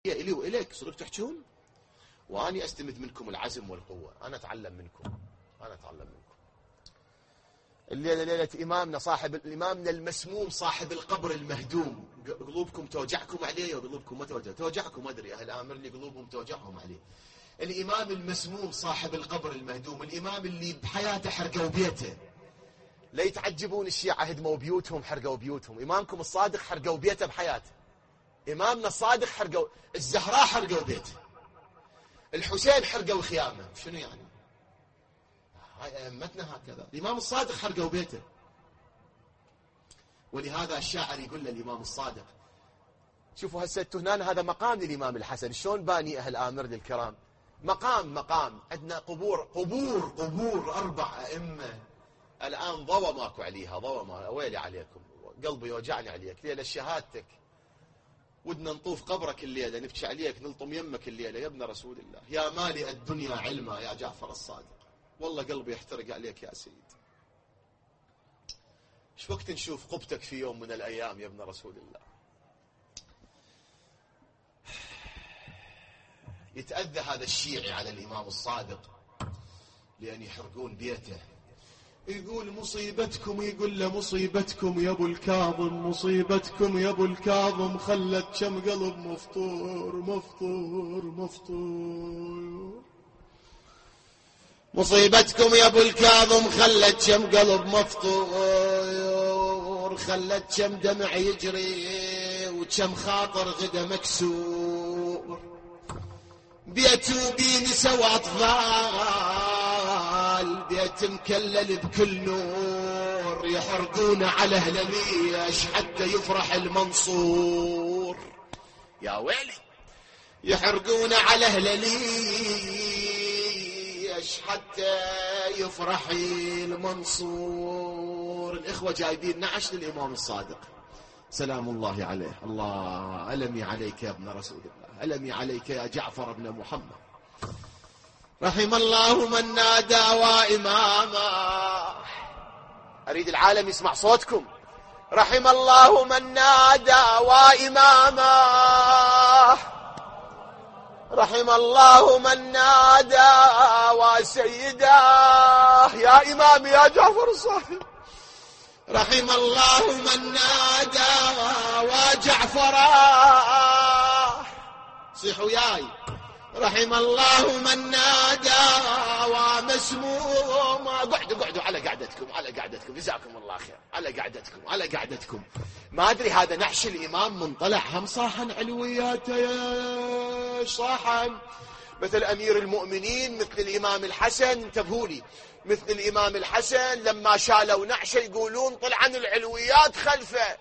إلي وإليك صرتوا تحجون، وأني أستمد منكم العزم والقوة. أنا أتعلم منكم. الليلة ليلة إمامنا إمامنا المسموم صاحب القبر المهدوم. قلوبكم توجعكم عليه وقلوبكم ما توجعكم، ما أدري أهل آمر اللي قلوبهم توجعهم عليه. الإمام المسموم صاحب القبر المهدوم، الإمام اللي بحياته حرقوا بيته. لا يتعجبون الشيعة هدموا بيوتهم، حرقوا بيوتهم. إمامكم الصادق حرقوا بيته بحياته. إمامنا الصادق حرقوا، الزهراء حرقوا بيته، الحسين حرقوا خيامه. شنو يعني؟ هاي أئمتنا هكذا. الإمام الصادق حرقوا بيته. ولهذا الشاعر يقول للإمام الصادق، شوفوا هسه هنا هذا مقام للإمام الحسن، شلون باني أهل آمر الكرام مقام. عندنا قبور 4 أئمة الآن ضوى ماكو عليها، ويلي عليكم، قلبي يوجعني عليك. ليلة شهادتك ودنا نطوف قبرك الليلة، نبكي عليك، نلطم يمك الليلة يا ابن رسول الله، يا مالئ الدنيا علما يا جعفر الصادق. والله قلبي يحترق عليك يا سيد. ايش وقت نشوف قبتك في يوم من الأيام يا ابن رسول الله؟ يتأذى هذا الشيعي على الإمام الصادق لأن يحرقون بيته. يقول مصيبتكم، يقول له مصيبتكم يا ابو الكاظم، مصيبتكم يا ابو الكاظم خلت كم قلب مفطور. مصيبتكم يا ابو الكاظم خلت كم قلب مفطور، خلت كم دمع يجري وكم خاطر غدا مكسور. بيت وبين سوى اطفال، بيت مكلل بكل نور، يحرقون على اهل ليش حتى يفرح المنصور. يا ويلي، يحرقون على اهل ليش حتى يفرح المنصور. الاخوه جايبين نعش للامام الصادق سلام الله عليه. الله ألمي عليك يا ابن رسول الله، ألمي عليك يا جعفر بن محمد. رحم الله من نادى وإماما. أريد العالم يسمع صوتكم. رحم الله من نادى وإماما، رحم الله من نادى وسيدا يا إمام يا جعفر الصادق. رحم الله من نادى وجعفرا. صيحوا ياي. رحم الله من نادى ومسموما. قعدوا على قعدتكم جزاكم الله خير، على قعدتكم. ما أدري هذا نعش الإمام منطلع هم صاحن علوياته يا صاحن، مثل أمير المؤمنين، مثل الإمام الحسن. انتبهوا لي، مثل الإمام الحسن لما شالوا نعشه يقولون طلعن العلويات خلفه،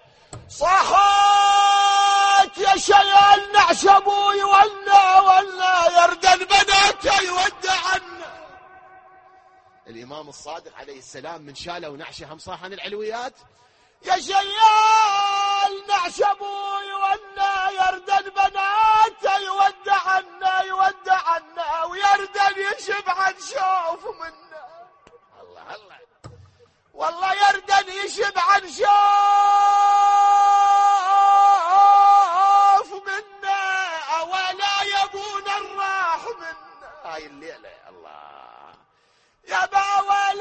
صاحت يا شيء النعش ابوي ولا يردن بناته يودعنا. الإمام الصادق عليه السلام من شالوا نعشه هم صاحن العلويات، يا شيء النعش ابوي ولا يردن بناته يودعنا ويردن يشبع نشوف منه. الله والله يردن يشبع نشوف منه، ولا يبون الراح منه. هاي الليلة الله يبا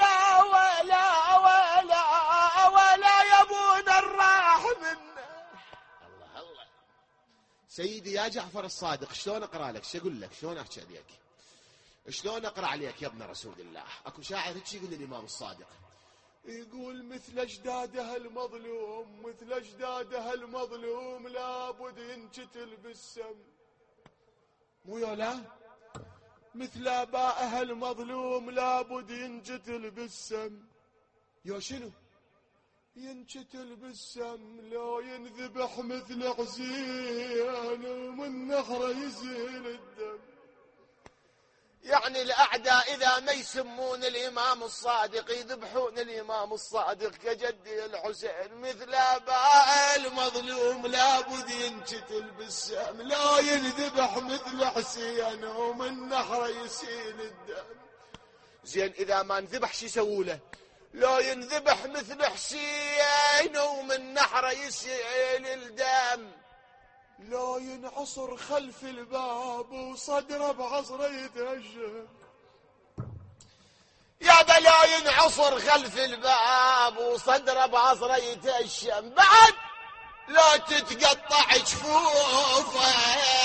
ولا يبون الراح منه. الله سيدي يا جعفر الصادق، شلون اقرا لك؟ شو اقول لك؟ شلون احكي عليك؟ شلون اقرا عليك يا ابن رسول الله؟ اكو شاعر هيك يقول للامام الصادق، يقول مثل اجداده المظلوم لابد ينقتل بالسم. مو يولا مثل ابائها المظلوم لابد ينقتل بالسم. يا شنو ينقتل بالسم؟ لو ينذبح مثل حسين ومن نحره يزيل الدم. يعني الأعداء إذا ما يسمون الإمام الصادق يذبحون الإمام الصادق كجدي الحسين. مثل أباء المظلوم لابد ينقتل بالسم، لا ينذبح مثل حسين ومن نحره يسيل الدم. زين إذا ما انذبح شو يسووا له؟ لا ينذبح مثل حسين ومن نحره يسيل الدم. لا ينعصر خلف الباب وصدره بعصره يتهشم. يا بلا ينعصر خلف الباب وصدره بعصره يتهشم. بعد لا تتقطع جفوفه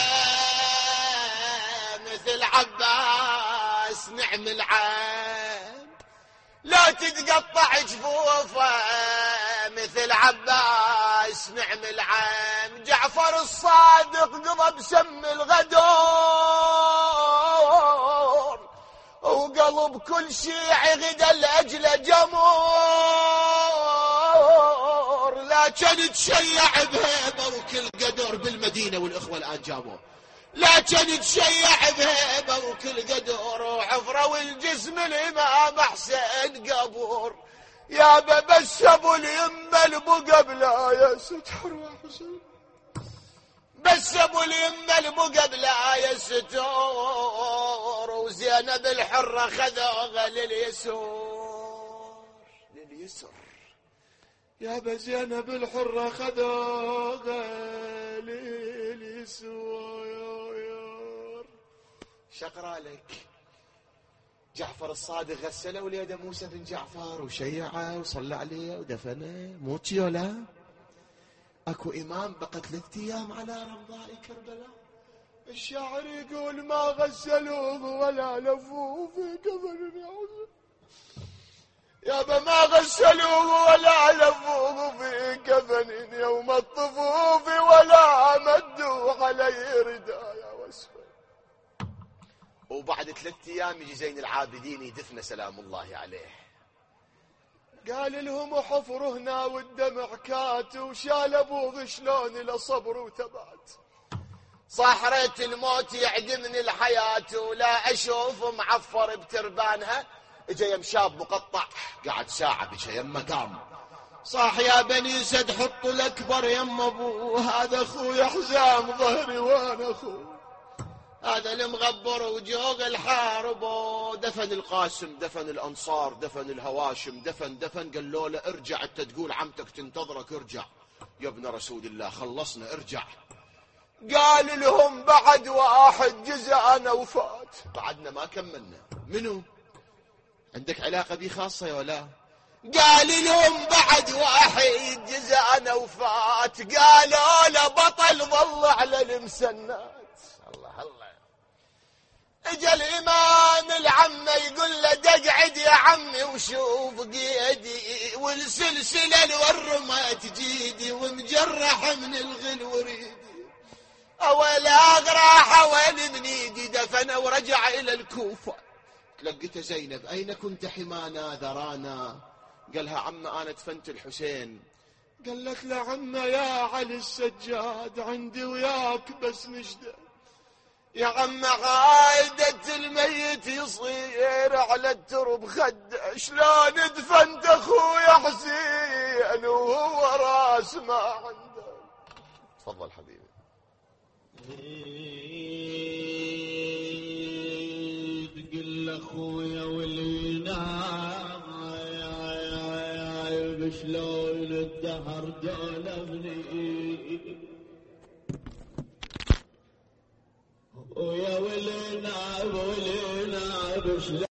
مثل عباس نعم العين. لا تتقطع جفوفه مثل عباس نعم العين. جعفر الصادق قضى بسم الغدور وقلب كل شيعي غدا لأجل جمور. لا كان تشيع بهيبة وكل قدر بالمدينة والإخوة الآن جابوه. لا كان تشيع بهيبة وكل قدر وعفرة والجسم الإمام حسين قبور. يا بس ابو اليمه البقى بلا يا ستر وحسين. بس ابو اليمه البقى بلا يا ستر. وزينب الحره خذوها لليسر. يا بزينب الحره خذوها لليسر. شقرا لك جعفر الصادق غسله وليده موسى بن جعفر وشيعه وصلى عليه ودفنه. موتي ولا اكو امام بقى 3 ايام على رمضاء كربلاء. الشاعر يقول ما غسلوه ولا لفوه في كفن يعزل. يابا ما غسلوه ولا لفوه في كفن يوم الطفوف ولا مدوا عليه ردايا واسفل. وبعد 3 ايام يجي زين العابدين يدفن سلام الله عليه. قال لهم حفر هنا والدمع كات وشال ابوه شلون لصبر وثبات. صاحرة الموت يعدمني الحياة ولا اشوف معفر بتربانها. اجا يم شاب مقطع قعد ساعة بجا يم مقام. صاح يا بني سد حطوا الاكبر يم ابوه. هذا اخوي حزام ظهري وانا اخوه. هذا المغبر وجوغ الحارب. دفن القاسم دفن الأنصار دفن الهواشم دفن. قالوا له ارجع انت تقول عمتك تنتظرك. ارجع يا ابن رسول الله خلصنا ارجع. قال لهم بعد واحد جزانا وفات. بعدنا ما كملنا. منو عندك علاقة بي خاصة يا ولا؟ قال لهم بعد واحد جزانا وفات. قالوا له بطل ظل على المسنات. الله الله. اجا الامام العمه يقول له دقعد يا عمي وشوف قيدي والسلسله الورمات جيدي ومجرح من الغل وريدي. اول اغراح اول من ايدي دفن ورجع الى الكوفه. تلقيته زينب اين كنت حمانا ذرانا؟ قالها عمه انا دفنت الحسين. قالت له عمه يا علي السجاد عندي وياك بس نجده. يا عم عايدة الميت يصير على الترب خده. شلون دفنت اخويا حسين وهو راس ما عنده. تفضل حبيبي. تقول اخويا واللي نايم شلون الدهر دولبني. ويا ولينا شلون